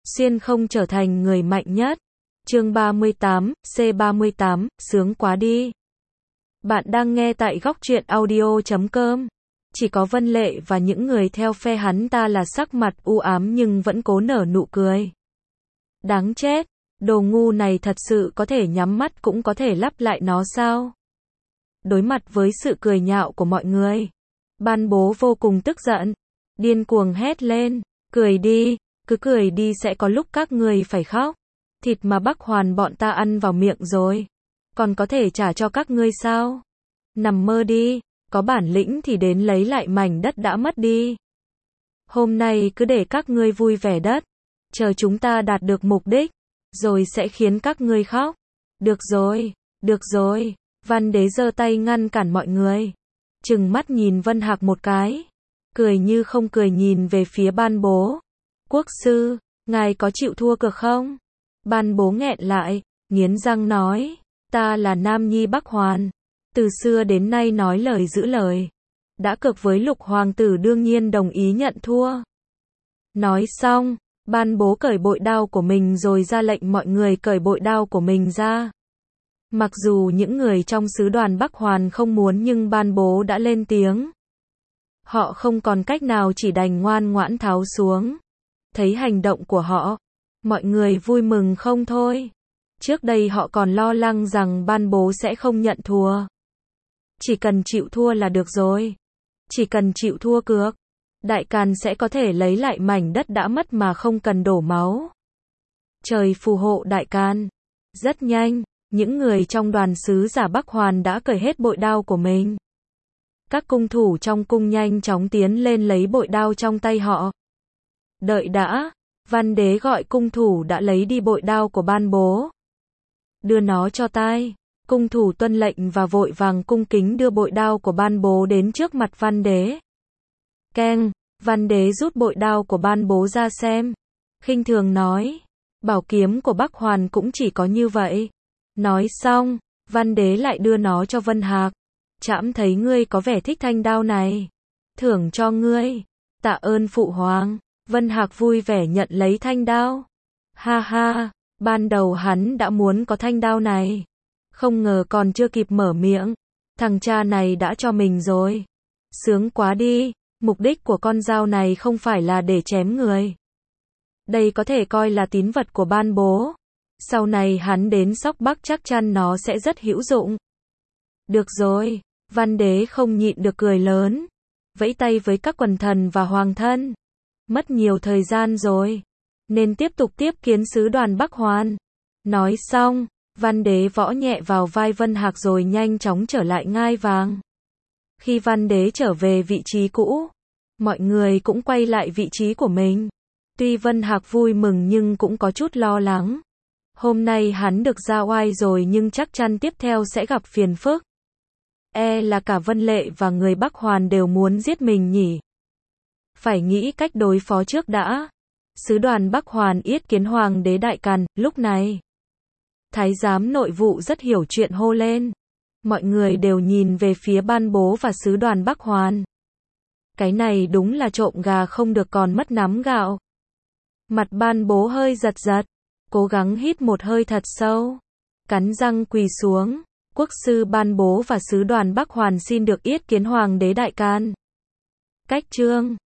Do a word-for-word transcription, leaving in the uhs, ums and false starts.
xuyên không trở thành người mạnh nhất. Chương ba mươi tám, C ba mươi tám, sướng quá đi. Bạn đang nghe tại góc truyện audio chấm com. Chỉ có Vân Lệ và những người theo phe hắn ta là sắc mặt u ám nhưng vẫn cố nở nụ cười. Đáng chết, đồ ngu này thật sự có thể nhắm mắt cũng có thể lắp lại nó sao? Đối mặt với sự cười nhạo của mọi người, Ban Bố vô cùng tức giận, điên cuồng hét lên, cười đi, cứ cười đi sẽ có lúc các người phải khóc. Thịt mà Bắc Hoàn bọn ta ăn vào miệng rồi, còn có thể trả cho các ngươi sao? Nằm mơ đi, có bản lĩnh thì đến lấy lại mảnh đất đã mất đi. Hôm nay cứ để các ngươi vui vẻ đất, chờ chúng ta đạt được mục đích, rồi sẽ khiến các ngươi khóc. Được rồi, được rồi, Văn Đế giơ tay ngăn cản mọi người, trừng mắt nhìn Vân Hạc một cái, cười như không cười nhìn về phía Ban Bố. Quốc sư, ngài có chịu thua cược không? Ban Bố nghẹn lại, nghiến răng nói, ta là Nam Nhi Bắc Hoàn, từ xưa đến nay nói lời giữ lời. Đã cược với Lục Hoàng tử đương nhiên đồng ý nhận thua. Nói xong, Ban Bố cởi bội đao của mình rồi ra lệnh mọi người cởi bội đao của mình ra. Mặc dù những người trong sứ đoàn Bắc Hoàn không muốn nhưng Ban Bố đã lên tiếng. Họ không còn cách nào chỉ đành ngoan ngoãn tháo xuống. Thấy hành động của họ, mọi người vui mừng không thôi. Trước đây họ còn lo lắng rằng Ban Bố sẽ không nhận thua. Chỉ cần chịu thua là được rồi. Chỉ cần chịu thua cược, Đại Càn sẽ có thể lấy lại mảnh đất đã mất mà không cần đổ máu. Trời phù hộ Đại Càn. Rất nhanh, những người trong đoàn sứ giả Bắc Hoàn đã cởi hết bội đao của mình. Các cung thủ trong cung nhanh chóng tiến lên lấy bội đao trong tay họ. Đợi đã, Văn Đế gọi cung thủ đã lấy đi bội đao của Ban Bố. Đưa nó cho tai. Cung thủ tuân lệnh và vội vàng cung kính đưa bội đao của Ban Bố đến trước mặt Văn Đế. Keng, Văn Đế rút bội đao của Ban Bố ra xem. Khinh thường nói, bảo kiếm của Bắc Hoàn cũng chỉ có như vậy. Nói xong, Văn Đế lại đưa nó cho Vân Hạc. Trẫm thấy ngươi có vẻ thích thanh đao này. Thưởng cho ngươi. Tạ ơn phụ hoàng. Vân Hạc vui vẻ nhận lấy thanh đao. Ha ha, ban đầu hắn đã muốn có thanh đao này. Không ngờ còn chưa kịp mở miệng, thằng cha này đã cho mình rồi. Sướng quá đi, mục đích của con dao này không phải là để chém người. Đây có thể coi là tín vật của Ban Bố. Sau này hắn đến Sóc Bắc chắc chắn nó sẽ rất hữu dụng. Được rồi, Văn Đế không nhịn được cười lớn, vẫy tay với các quần thần và hoàng thân. Mất nhiều thời gian rồi, nên tiếp tục tiếp kiến sứ đoàn Bắc Hoàn. Nói xong, Văn Đế võ nhẹ vào vai Vân Hạc rồi nhanh chóng trở lại ngai vàng. Khi Văn Đế trở về vị trí cũ, mọi người cũng quay lại vị trí của mình. Tuy Vân Hạc vui mừng nhưng cũng có chút lo lắng. Hôm nay hắn được ra oai rồi nhưng chắc chắn tiếp theo sẽ gặp phiền phức. E là cả Vân Lệ và người Bắc Hoàn đều muốn giết mình nhỉ. Phải nghĩ cách đối phó trước đã. Sứ đoàn Bắc Hoàn yết kiến Hoàng đế Đại Càn, lúc này. Thái giám nội vụ rất hiểu chuyện hô lên. Mọi người đều nhìn về phía Ban Bố và sứ đoàn Bắc Hoàn. Cái này đúng là trộm gà không được còn mất nắm gạo. Mặt Ban Bố hơi giật giật, cố gắng hít một hơi thật sâu, cắn răng quỳ xuống. Quốc sư Ban Bố và sứ đoàn Bắc Hoàn xin được yết kiến Hoàng đế Đại Càn. Cách chương